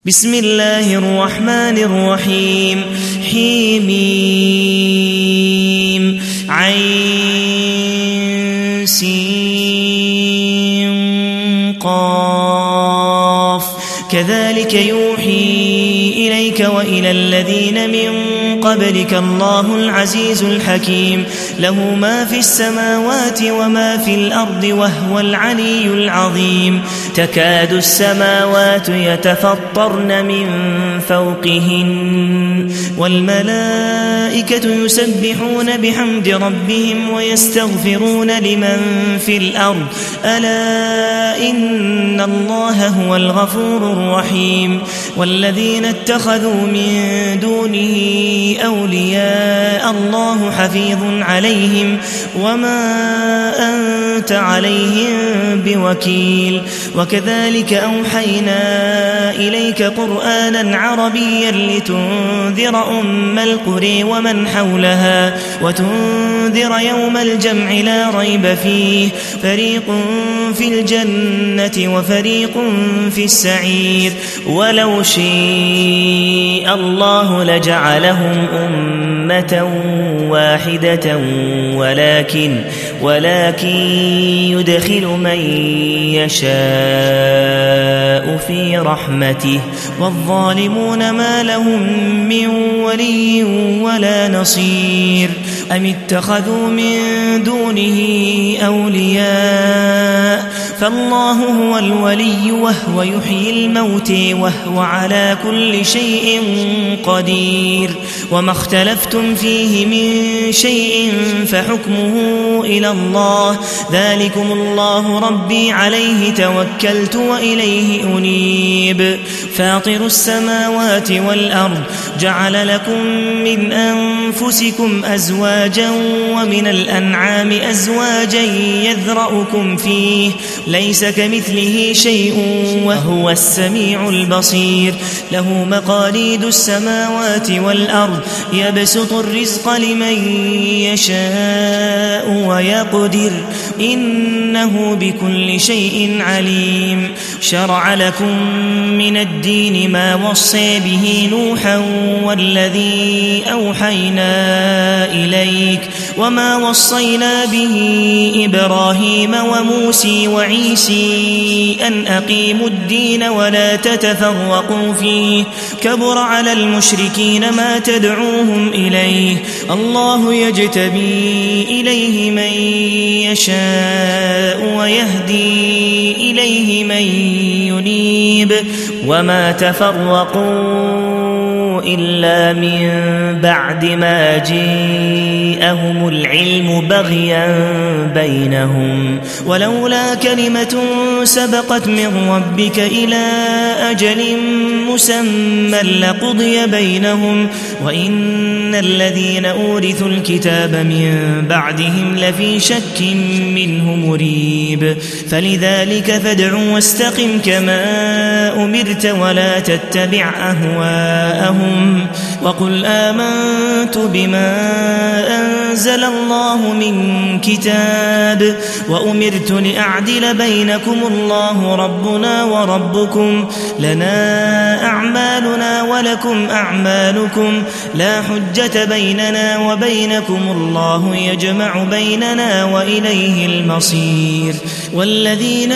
بسم الله الرحمن الرحيم حميم عين سين قاف كذلك يوحي إليك وإلى الذين من قبلك الله العزيز الحكيم له ما في السماوات وما في الأرض وهو العلي العظيم تكاد السماوات يتفطرن من فوقهن والملائكة يسبحون بحمد ربهم ويستغفرون لمن في الأرض ألا إن الله هو الغفور الرحيم والذين اتخذوا من دونه أولياء الله حفيظ عليهم وما أنت عليهم بوكيل وكذلك أوحينا إليك قرآنا عربيا لتنذر أم القرى ومن حولها وتنذر يوم الجمع لا ريب فيه فريق في الجنة وفريق في السعير ولو شاء الله لجعلهم أمة واحدة ولكن يدخل من يشاء في رحمته والظالمون ما لهم من ولي ولا نصير أم اتخذوا من دونه أولياء فالله هو الولي وهو يحيي الموت وهو على كل شيء قدير وما اختلفتم فيه من شيء فحكمه إلى الله ذلكم الله ربي عليه توكلت وإليه أنيب فاطر السماوات والأرض جعل لكم من أنفسكم أزواجا ومن الأنعام أزواجا يذرأكم فيه ليس كمثله شيء وهو السميع البصير له مقاليد السماوات والأرض يبسط الرزق لمن يشاء ويقدر إنه بكل شيء عليم شرع لكم من الدين ما وصى به نوحا والذي أوحينا إليك وما وصينا به إبراهيم وموسى وعيسى أن أقيموا الدين ولا تتفرقوا فيه كبر على المشركين ما تدعوهم إليه الله يجتبي إليه من يشاء ويهدي إليه من ينيب وما تفرقوا إلا من بعد ما جاءهم العلم بغيا بينهم ولولا كلمة سبقت من ربك إلى أجل مسمى لقضي بينهم وإن الذين أورثوا الكتاب من بعدهم لفي شك منه مريب فلذلك فادع واستقم كما أمرت ولا تتبع أهواءهم وقل آمنت بما أنزل الله من كتاب وأمرت لأعدل بينكم الله ربنا وربكم لنا أعمالنا ولكم أعمالكم لا حجة بيننا وبينكم الله يجمع بيننا وإليه المصير والذين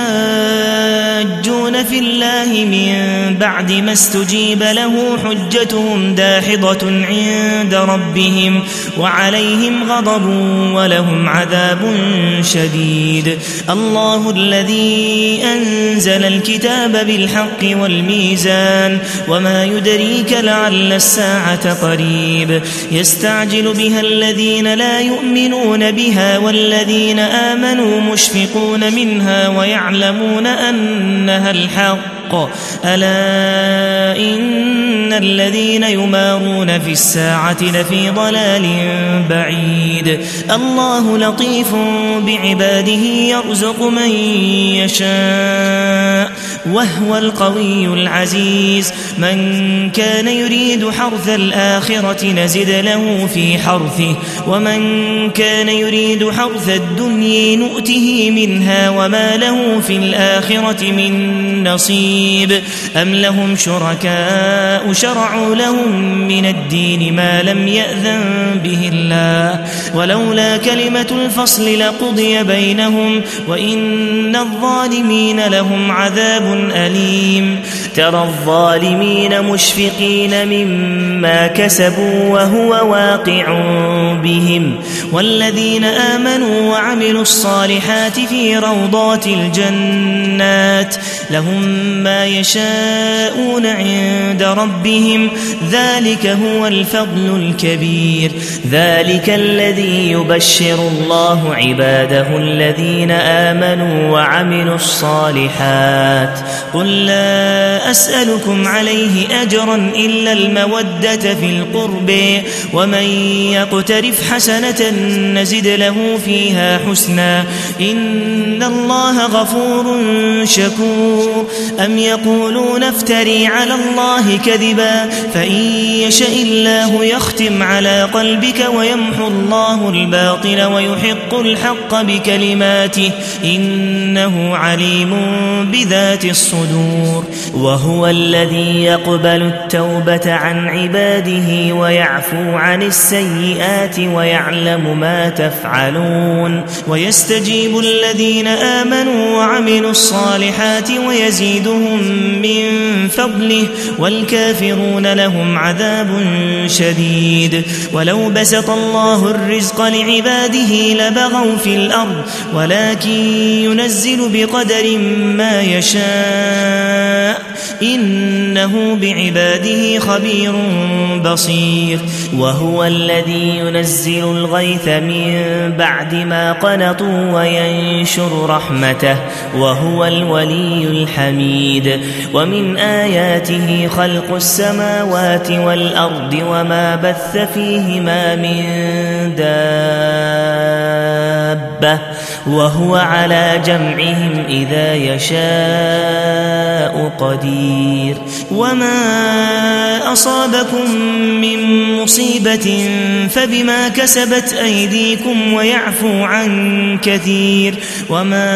يحاجون في الله من بعد ما استجيب له حجتهم داحضة عند ربهم وعليهم غضب ولهم عذاب شديد الله الذي أنزل الكتاب بالحق والميزان وما يدريك لعل الساعة قريب يستعجل بها الذين لا يؤمنون بها والذين آمنوا مشفقون منها ويعلمون أنها الحق ألا إن الذين يمارون في الساعة لفي ضلال بعيد الله لطيف بعباده يرزق من يشاء وهو القوي العزيز. من كان يريد حرث الآخرة نزد له في حرثه ومن كان يريد حرث الدنيا نؤته منها وما له في الآخرة من نصيب. أم لهم شركاء شرعوا لهم من الدين ما لم يأذن به الله ولولا كلمة الفصل لقضي بينهم وإن الظالمين لهم عذاب أليم. ترى الظالمين مشفقين مما كسبوا وهو واقع بهم والذين آمنوا وعملوا الصالحات في روضات الجنات لهم ما يشاءون عند ربهم ذلك هو الفضل الكبير. ذلك الذي يبشر الله عباده الذين آمنوا وعملوا الصالحات. قل لا أسألكم عليه أجرا إلا المودة في القرب ومن يقترف حسنة نزد له فيها حسنا إن الله غفور شكور. أم يقولون افتري على الله كذبا فإن يشاء الله يختم على قلبك ويمحو الله الباطل ويحق الحق بكلماته إنه عليم بذات الصدور. وهو الذي يقبل التوبة عن عباده ويعفو عن السيئات ويعلم ما تفعلون ويستجيب الذين آمنوا وعملوا الصالحات ويزيدهم من فضله والكافرون لهم عذاب شديد. ولو بسط الله الرزق لعباده لبغوا في الأرض ولكن ينزل بقدر ما يشاء إنه بعباده خبير بصير. وهو الذي ينزل الغيث من بعد ما قنطوا وينشر رحمته وهو الولي الحميد. ومن آياته خلق السماوات والأرض وما بث فيهما من دابة وهو على جمعهم إذا يشاء قدير. وما أصابكم من مصيبة فبما كسبت أيديكم ويعفو عن كثير وما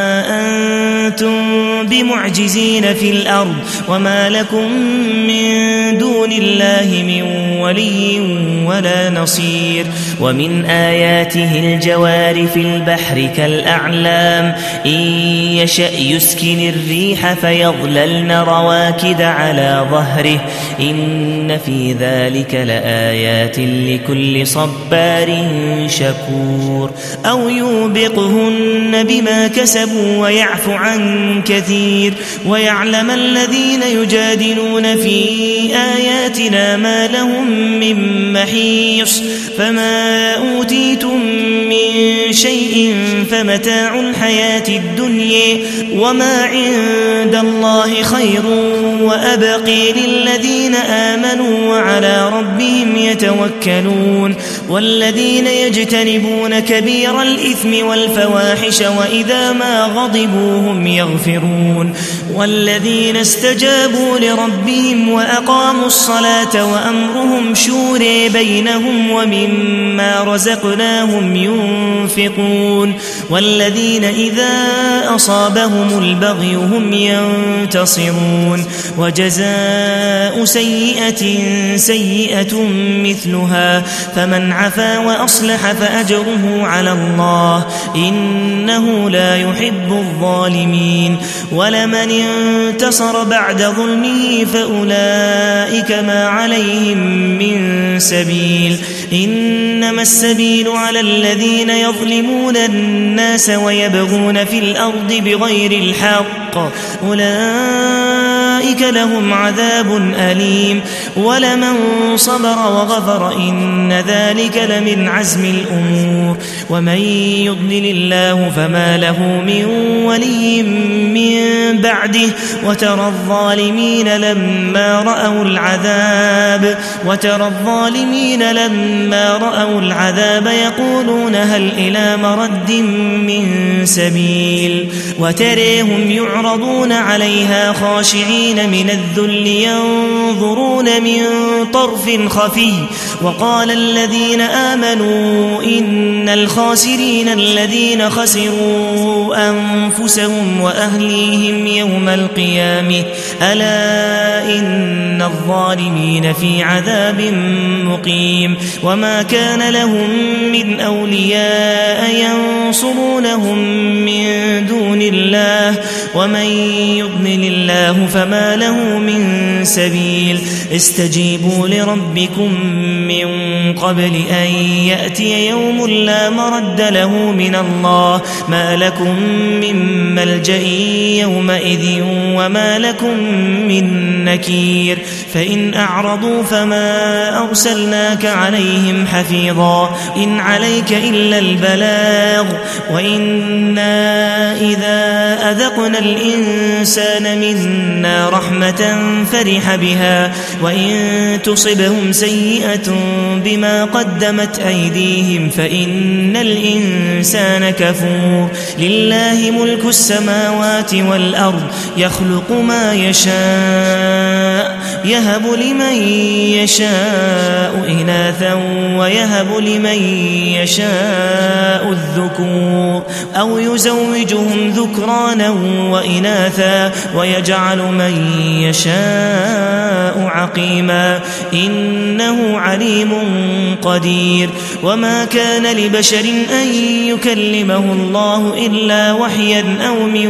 أنتم بمعجزين في الأرض وما لكم من دون الله من ولي ولا نصير. ومن آياته الجوار في البحر كالأعلام إن يشأ يسكن الريح فيظللن رواكد على ظهره إن في ذلك لآيات لكل صبار شكور. أو يوبقهن بما كسبوا ويعفو عن كثير ويعلم الذين يجادلون في آياتنا ما لهم من محيص. فما أوتيتم من شيء فمتاع الحياة الدنيا وما عند الله خير وأبقي للذين آمنوا وعلى ربهم يتوكلون. والذين يجتنبون كبير الإثم والفواحش وإذا ما غضبوا هم يغفرون. والذين استجابوا لربهم وأقاموا الصلاة وأمرهم شورى بينهم ومما رزقناهم ينفقون. والذين إذا أصابهم البغي هم ينتصرون. وجزاء سيئة سيئة مثلها فمن عفا وأصلح فأجره على الله إنه لا يحب الظالمين. ولمن انتصر بعد ظلمه فأولئك ما عليهم من سبيل إنما السبيل على الذين يظلمون الناس ويبغون في الأرض بغير الحق أولئك فأولئك لهم عذاب أليم ولمن صبر وغفر إن ذلك لمن عزم الأمور ومن يضلل الله فما له من ولي من بعده وترى الظالمين لما رأوا العذاب يقولون هل إلى مرد من سبيل وتريهم يعرضون عليها خاشعين من الذل ينظرون من طرف خفي وقال الذين آمنوا إن الخاسرين الذين خسروا أنفسهم وأهليهم يوم القيامة ألا إن الظالمين في عذاب مقيم وما كان لهم من أولياء ينصرونهم من دون الله ومن يضلل الله فما له من سبيل استجيبوا لربكم من قبل أن يأتي يوم لا مرد له من الله ما لكم من ملجأ يومئذ وما لكم من نكير فإن أعرضوا فما أرسلناك عليهم حفيظا إن عليك إلا البلاغ وإنا إذا أذقنا الإنسان منا رحمة فرح بها وإن تصبهم سيئة بما قدمت أيديهم فإن الإنسان كفور لله ملك السماوات والأرض يخلق ما يشاء يهب لمن يشاء إناثا ويهب لمن يشاء الذكور أو يزوجهم ذكرانا وإناثا ويجعل من يشاء عقيما إنه عليم قدير وما كان لبشر أن يكلمه الله إلا وحيا أو من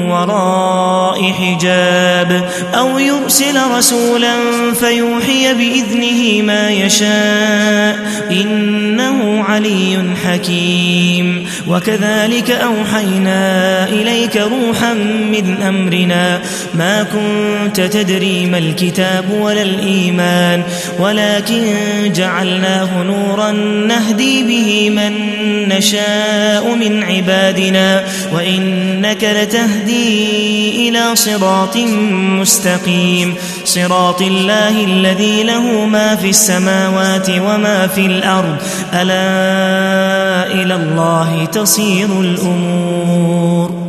وراء حجاب أو يرسل رسولا فيوحي بإذنه ما يشاء إنه علي حكيم وكذلك أوحينا إليك روحا من أمرنا ما كنت تدري ما الكتاب ولا الإيمان ولكن جعلناه نورا نهدي به من نشاء من عبادنا وإنك لتهدي إلى صراط مستقيم صراط الله الذي له ما في السماوات وما في الأرض ألا إلى الله تصير الأمور